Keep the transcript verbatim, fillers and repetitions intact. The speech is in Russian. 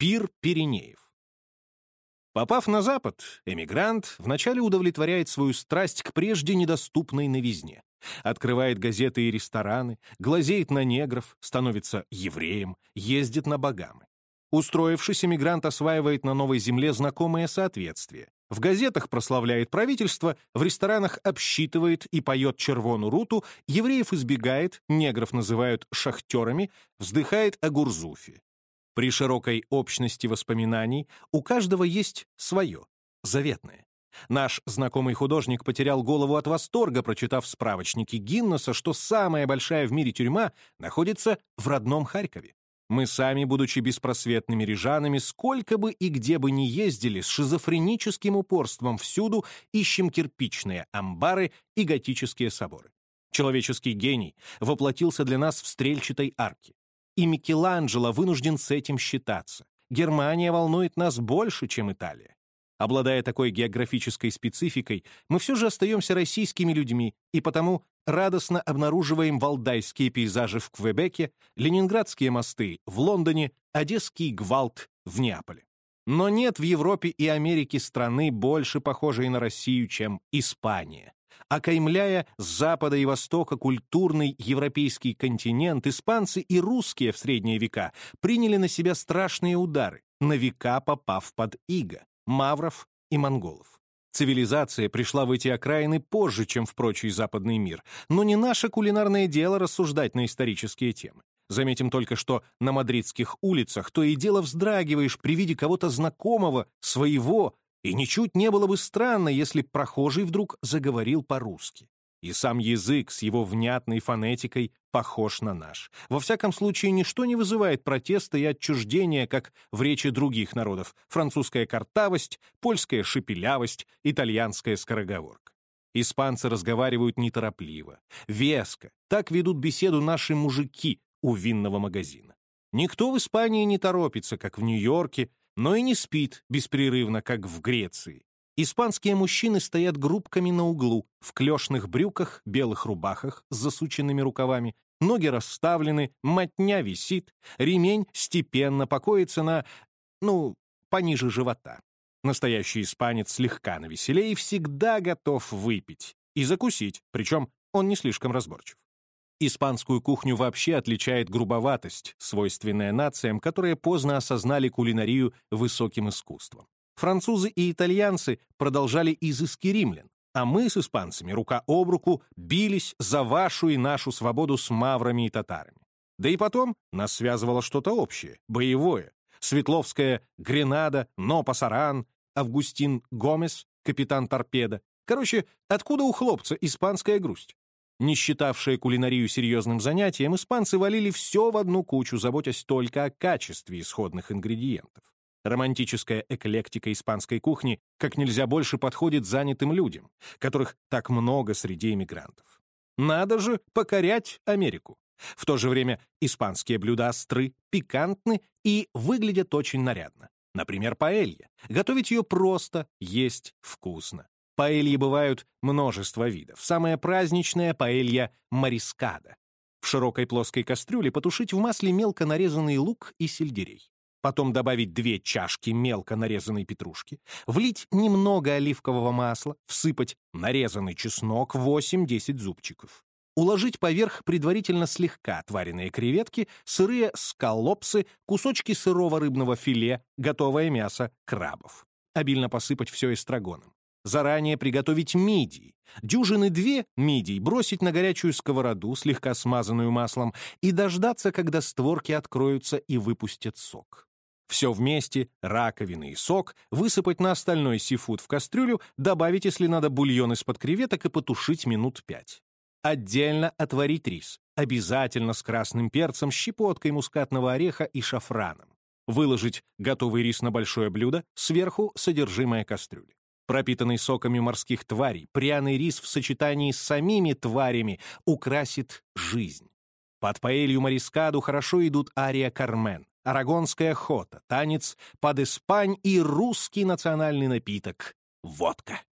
Пир Пиренеев. Попав на Запад, эмигрант вначале удовлетворяет свою страсть к прежде недоступной новизне. Открывает газеты и рестораны, глазеет на негров, становится евреем, ездит на Багамы. Устроившись, эмигрант осваивает на новой земле знакомые соответствия. В газетах прославляет правительство, в ресторанах обсчитывает и поет червону руту, евреев избегает, негров называют шахтерами, вздыхает о Гурзуфе. При широкой общности воспоминаний у каждого есть свое, заветное. Наш знакомый художник потерял голову от восторга, прочитав в справочнике Гиннесса, что самая большая в мире тюрьма находится в родном Харькове. Мы сами, будучи беспросветными рижанами, сколько бы и где бы ни ездили, с шизофреническим упорством всюду ищем кирпичные амбары и готические соборы. Человеческий гений воплотился для нас в стрельчатой арке. И Микеланджело вынужден с этим считаться. Германия волнует нас больше, чем Италия. Обладая такой географической спецификой, мы все же остаемся российскими людьми и потому радостно обнаруживаем валдайские пейзажи в Квебеке, ленинградские мосты в Лондоне, одесский гвалт в Неаполе. Но нет в Европе и Америке страны, больше похожей на Россию, чем Испания. Окаймляя с запада и востока культурный европейский континент, испанцы и русские в средние века приняли на себя страшные удары, на века попав под иго мавров и монголов. Цивилизация пришла в эти окраины позже, чем в прочий западный мир, но не наше кулинарное дело рассуждать на исторические темы. Заметим только, что на мадридских улицах то и дело вздрагиваешь при виде кого-то знакомого, своего, и ничуть не было бы странно, если прохожий вдруг заговорил по-русски. И сам язык с его внятной фонетикой похож на наш. Во всяком случае, ничто не вызывает протеста и отчуждения, как в речи других народов: французская картавость, польская шепелявость, итальянская скороговорка. Испанцы разговаривают неторопливо, веско. Так ведут беседу наши мужики у винного магазина. Никто в Испании не торопится, как в Нью-Йорке, но и не спит беспрерывно, как в Греции. Испанские мужчины стоят группками на углу, в клешных брюках, белых рубахах с засученными рукавами, ноги расставлены, мотня висит, ремень степенно покоится на, ну, пониже живота. Настоящий испанец слегка навеселее и всегда готов выпить и закусить, причем он не слишком разборчив. Испанскую кухню вообще отличает грубоватость, свойственная нациям, которые поздно осознали кулинарию высоким искусством. Французы и итальянцы продолжали изыски римлян, а мы с испанцами рука об руку бились за вашу и нашу свободу с маврами и татарами. Да и потом нас связывало что-то общее, боевое. Светловская Гренада, Но Пасаран, Августин Гомес, капитан Торпеда. Короче, откуда у хлопца испанская грусть? Не считавшие кулинарию серьезным занятием, испанцы валили все в одну кучу, заботясь только о качестве исходных ингредиентов. Романтическая эклектика испанской кухни как нельзя больше подходит занятым людям, которых так много среди эмигрантов. Надо же покорять Америку. В то же время испанские блюда остры, пикантны и выглядят очень нарядно. Например, паэлья. Готовить ее просто, есть вкусно. Паэльи бывают множество видов. Самая праздничная — паэлья морискада. В широкой плоской кастрюле потушить в масле мелко нарезанный лук и сельдерей. Потом добавить две чашки мелко нарезанной петрушки, влить немного оливкового масла, всыпать нарезанный чеснок восемь-десять зубчиков. Уложить поверх предварительно слегка отваренные креветки, сырые скаллопсы, кусочки сырого рыбного филе, готовое мясо крабов. Обильно посыпать все эстрагоном. Заранее приготовить мидии. Дюжины две мидий бросить на горячую сковороду, слегка смазанную маслом, и дождаться, когда створки откроются и выпустят сок. Все вместе, раковины и сок, высыпать на остальной сифуд в кастрюлю, добавить, если надо, бульон из-под креветок и потушить минут пять. Отдельно отварить рис, обязательно с красным перцем, щепоткой мускатного ореха и шафраном. Выложить готовый рис на большое блюдо, сверху содержимое кастрюли. Пропитанный соками морских тварей, пряный рис в сочетании с самими тварями украсит жизнь. Под паэлью морискаду хорошо идут ария «Кармен», арагонская хота, танец «Под Испань» и русский национальный напиток — водка.